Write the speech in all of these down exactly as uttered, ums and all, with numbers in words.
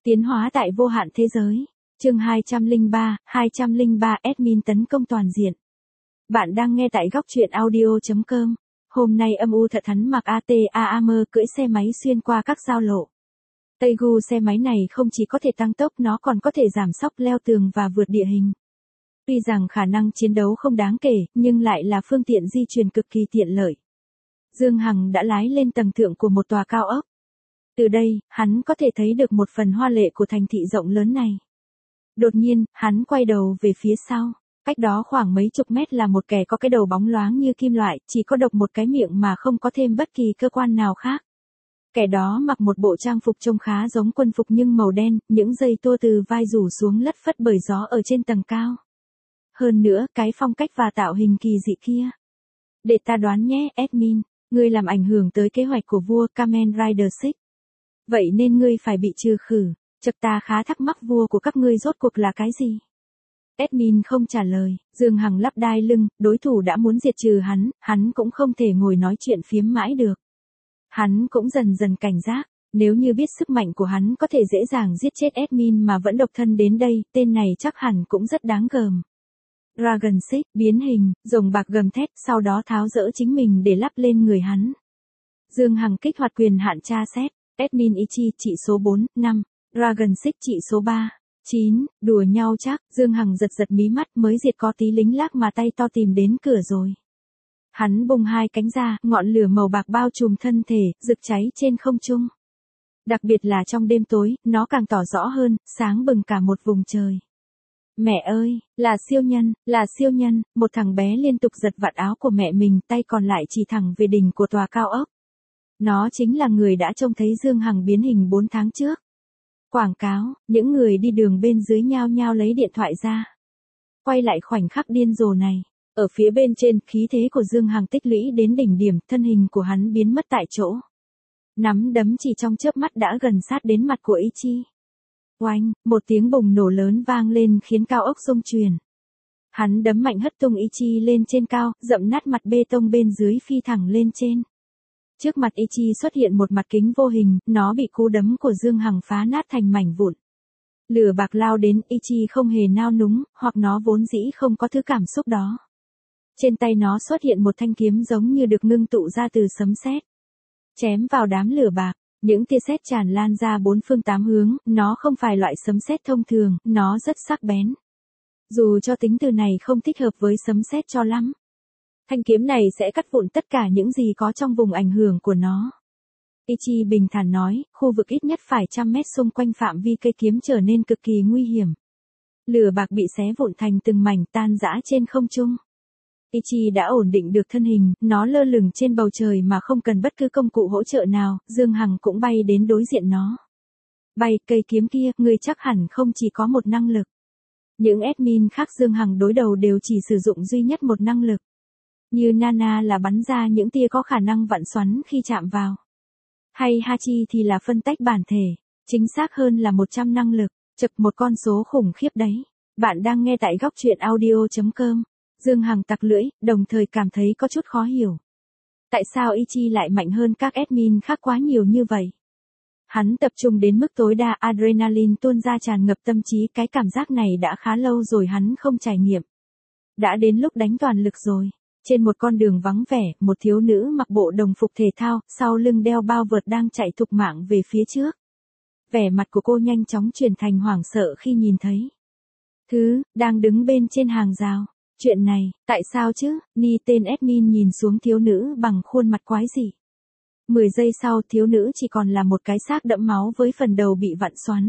Tiến hóa tại vô hạn thế giới. Chương hai trăm lẻ ba, hai trăm lẻ ba admin tấn công toàn diện. Bạn đang nghe tại góc truyện audio chấm com. Hôm nay âm u thật hắn mặc a tê a am cưỡi xe máy xuyên qua các giao lộ. Tây Gu xe máy này không chỉ có thể tăng tốc, nó còn có thể giảm sóc, leo tường và vượt địa hình. Tuy rằng khả năng chiến đấu không đáng kể, nhưng lại là phương tiện di chuyển cực kỳ tiện lợi. Dương Hằng đã lái lên tầng thượng của một tòa cao ốc. Từ đây, hắn có thể thấy được một phần hoa lệ của thành thị rộng lớn này. Đột nhiên, hắn quay đầu về phía sau. Cách đó khoảng mấy chục mét là một kẻ có cái đầu bóng loáng như kim loại, chỉ có độc một cái miệng mà không có thêm bất kỳ cơ quan nào khác. Kẻ đó mặc một bộ trang phục trông khá giống quân phục nhưng màu đen, những dây tua từ vai rủ xuống lất phất bởi gió ở trên tầng cao. Hơn nữa, cái phong cách và tạo hình kỳ dị kia. Để ta đoán nhé, admin, ngươi làm ảnh hưởng tới kế hoạch của vua Kamen Rider sáu. Vậy nên ngươi phải bị trừ khử. Chật, ta khá thắc mắc vua của các ngươi rốt cuộc là cái gì? Admin không trả lời, Dương Hằng lắp đai lưng, đối thủ đã muốn diệt trừ hắn, hắn cũng không thể ngồi nói chuyện phiếm mãi được. Hắn cũng dần dần cảnh giác, nếu như biết sức mạnh của hắn có thể dễ dàng giết chết admin mà vẫn độc thân đến đây, tên này chắc hẳn cũng rất đáng gờm. Dragon sáu, biến hình, rồng bạc gầm thét, sau đó tháo dỡ chính mình để lắp lên người hắn. Dương Hằng kích hoạt quyền hạn tra xét, admin Ichi trị số bốn, năm, Dragon sáu trị số ba, chín, đùa nhau chắc, Dương Hằng giật giật mí mắt, mới diệt có tí lính lác mà tay to tìm đến cửa rồi. Hắn bung hai cánh ra, ngọn lửa màu bạc bao trùm thân thể, rực cháy trên không trung. Đặc biệt là trong đêm tối, nó càng tỏ rõ hơn, sáng bừng cả một vùng trời. Mẹ ơi, là siêu nhân, là siêu nhân, một thằng bé liên tục giật vạt áo của mẹ mình, tay còn lại chỉ thẳng về đỉnh của tòa cao ốc. Nó chính là người đã trông thấy Dương Hằng biến hình bốn tháng trước. Quảng cáo, những người đi đường bên dưới nhao nhao lấy điện thoại ra. Quay lại khoảnh khắc điên rồ này. Ở phía bên trên, khí thế của Dương Hằng tích lũy đến đỉnh điểm, thân hình của hắn biến mất tại chỗ. Nắm đấm chỉ trong chớp mắt đã gần sát đến mặt của Ichi. Oanh, một tiếng bùng nổ lớn vang lên khiến cao ốc rung chuyển. Hắn đấm mạnh hất tung Ichi lên trên cao, dậm nát mặt bê tông bên dưới phi thẳng lên trên. Trước mặt Ichi xuất hiện một mặt kính vô hình, nó bị cú đấm của Dương Hằng phá nát thành mảnh vụn. Lửa bạc lao đến, Ichi không hề nao núng, hoặc nó vốn dĩ không có thứ cảm xúc đó. Trên tay nó xuất hiện một thanh kiếm giống như được ngưng tụ ra từ sấm sét. Chém vào đám lửa bạc, những tia sét tràn lan ra bốn phương tám hướng, nó không phải loại sấm sét thông thường, nó rất sắc bén. Dù cho tính từ này không thích hợp với sấm sét cho lắm. Thanh kiếm này sẽ cắt vụn tất cả những gì có trong vùng ảnh hưởng của nó. Ichi bình thản nói, khu vực ít nhất phải trăm mét xung quanh phạm vi cây kiếm trở nên cực kỳ nguy hiểm. Lửa bạc bị xé vụn thành từng mảnh tan rã trên không trung. Ichi đã ổn định được thân hình, nó lơ lửng trên bầu trời mà không cần bất cứ công cụ hỗ trợ nào, Dương Hằng cũng bay đến đối diện nó. Bay, cây kiếm kia, ngươi chắc hẳn không chỉ có một năng lực. Những admin khác Dương Hằng đối đầu đều chỉ sử dụng duy nhất một năng lực. Như Nana là bắn ra những tia có khả năng vặn xoắn khi chạm vào. Hay Hachi thì là phân tách bản thể, chính xác hơn là một trăm năng lực, chật một con số khủng khiếp đấy. Bạn đang nghe tại góc truyện audio chấm com. Dương Hằng tặc lưỡi, đồng thời cảm thấy có chút khó hiểu. Tại sao Ichi lại mạnh hơn các admin khác quá nhiều như vậy? Hắn tập trung đến mức tối đa, adrenaline tuôn ra tràn ngập tâm trí, cái cảm giác này đã khá lâu rồi hắn không trải nghiệm. Đã đến lúc đánh toàn lực rồi. Trên một con đường vắng vẻ, một thiếu nữ mặc bộ đồng phục thể thao, sau lưng đeo bao vợt đang chạy thục mạng về phía trước. Vẻ mặt của cô nhanh chóng chuyển thành hoảng sợ khi nhìn thấy Thứ, đang đứng bên trên hàng rào. Chuyện này, tại sao chứ? Ni tên admin nhìn xuống thiếu nữ bằng khuôn mặt quái dị. Mười giây sau, thiếu nữ chỉ còn là một cái xác đẫm máu với phần đầu bị vặn xoắn.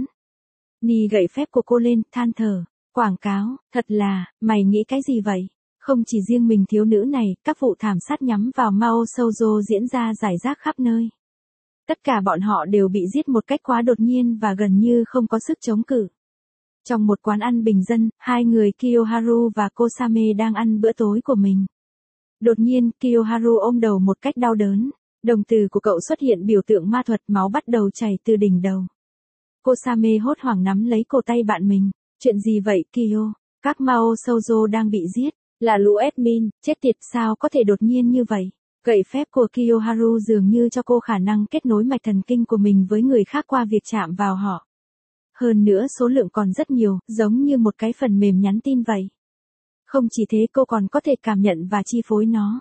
Ni gậy phép của cô lên, than thở. Quảng cáo, thật là, mày nghĩ cái gì vậy? Không chỉ riêng mình thiếu nữ này, các vụ thảm sát nhắm vào Mao Shoujo diễn ra rải rác khắp nơi. Tất cả bọn họ đều bị giết một cách quá đột nhiên và gần như không có sức chống cự. Trong một quán ăn bình dân, hai người Kiyoharu và Kosame đang ăn bữa tối của mình. Đột nhiên, Kiyoharu ôm đầu một cách đau đớn. Đồng tử của cậu xuất hiện biểu tượng ma thuật, máu bắt đầu chảy từ đỉnh đầu. Kosame hốt hoảng nắm lấy cổ tay bạn mình. Chuyện gì vậy, Kiyo? Các Mao Shoujo đang bị giết. Là lũ admin, chết tiệt, sao có thể đột nhiên như vậy? Gậy phép của Kiyoharu dường như cho cô khả năng kết nối mạch thần kinh của mình với người khác qua việc chạm vào họ. Hơn nữa số lượng còn rất nhiều, giống như một cái phần mềm nhắn tin vậy. Không chỉ thế cô còn có thể cảm nhận và chi phối nó.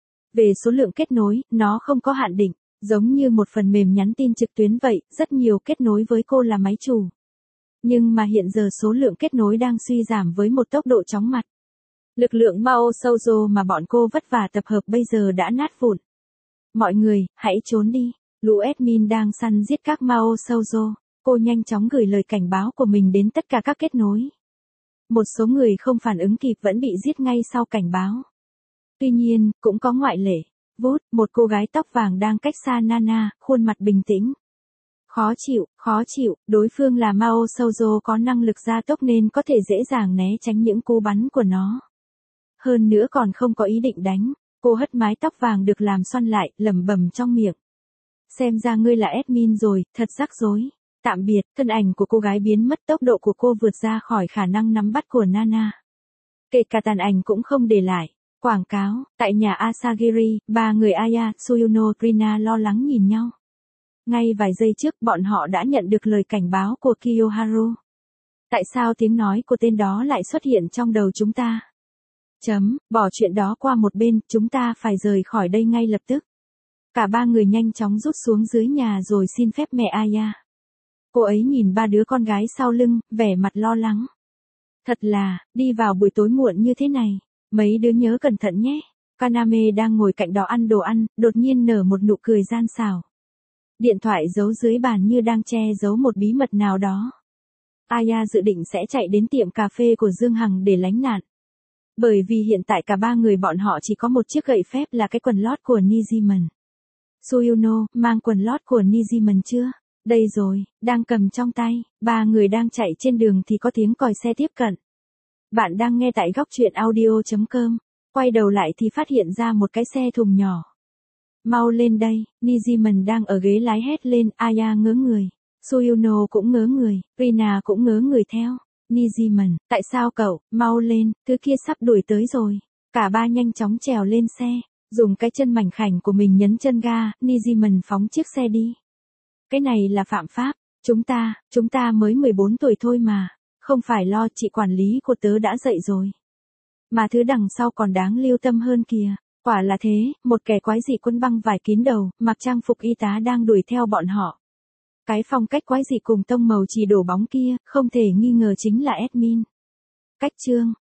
Về số lượng kết nối, nó không có hạn định, giống như một phần mềm nhắn tin trực tuyến vậy, rất nhiều kết nối với cô là máy chủ. Nhưng mà hiện giờ số lượng kết nối đang suy giảm với một tốc độ chóng mặt. Lực lượng Mao Shoujo mà bọn cô vất vả tập hợp bây giờ đã nát vụn. Mọi người, hãy trốn đi. Lũ admin đang săn giết các Mao Shoujo. Cô nhanh chóng gửi lời cảnh báo của mình đến tất cả các kết nối. Một số người không phản ứng kịp vẫn bị giết ngay sau cảnh báo. Tuy nhiên, cũng có ngoại lệ. Vút, một cô gái tóc vàng đang cách xa Nana, khuôn mặt bình tĩnh. Khó chịu, khó chịu, đối phương là Mao Shoujo có năng lực gia tốc nên có thể dễ dàng né tránh những cú bắn của nó. Hơn nữa còn không có ý định đánh, cô hất mái tóc vàng được làm xoăn lại, lẩm bẩm trong miệng. Xem ra ngươi là admin rồi, thật rắc rối. Tạm biệt, thân ảnh của cô gái biến mất, tốc độ của cô vượt ra khỏi khả năng nắm bắt của Nana. Kể cả tàn ảnh cũng không để lại. Quảng cáo, tại nhà Asagiri, ba người Aya, Suyuno, Rina lo lắng nhìn nhau. Ngay vài giây trước bọn họ đã nhận được lời cảnh báo của Kiyoharu. Tại sao tiếng nói của tên đó lại xuất hiện trong đầu chúng ta? Chấm, bỏ chuyện đó qua một bên, chúng ta phải rời khỏi đây ngay lập tức. Cả ba người nhanh chóng rút xuống dưới nhà rồi xin phép mẹ Aya. Cô ấy nhìn ba đứa con gái sau lưng, vẻ mặt lo lắng. Thật là, đi vào buổi tối muộn như thế này. Mấy đứa nhớ cẩn thận nhé. Kaname đang ngồi cạnh đó ăn đồ ăn, đột nhiên nở một nụ cười gian xảo. Điện thoại giấu dưới bàn như đang che giấu một bí mật nào đó. Aya dự định sẽ chạy đến tiệm cà phê của Dương Hằng để lánh nạn. Bởi vì hiện tại cả ba người bọn họ chỉ có một chiếc gậy phép là cái quần lót của Nijiman. Suyuno, mang quần lót của Nijiman chưa? Đây rồi, đang cầm trong tay, ba người đang chạy trên đường thì có tiếng còi xe tiếp cận. Bạn đang nghe tại góc truyện audio chấm com, quay đầu lại thì phát hiện ra một cái xe thùng nhỏ. Mau lên đây, Nijiman đang ở ghế lái hét lên, Aya ngớ người. Suyuno cũng ngớ người, Rina cũng ngớ người theo. Nijiman, tại sao cậu, mau lên, thứ kia sắp đuổi tới rồi. Cả ba nhanh chóng trèo lên xe, dùng cái chân mảnh khảnh của mình nhấn chân ga, Nijiman phóng chiếc xe đi. Cái này là phạm pháp, chúng ta, chúng ta mới mười bốn tuổi thôi mà, không phải lo, chị quản lý của tớ đã dậy rồi. Mà thứ đằng sau còn đáng lưu tâm hơn kìa, quả là thế, một kẻ quái dị quân băng vải kín đầu, mặc trang phục y tá đang đuổi theo bọn họ. Cái phong cách quái dị cùng tông màu chỉ đổ bóng kia, không thể nghi ngờ chính là admin. Cách chương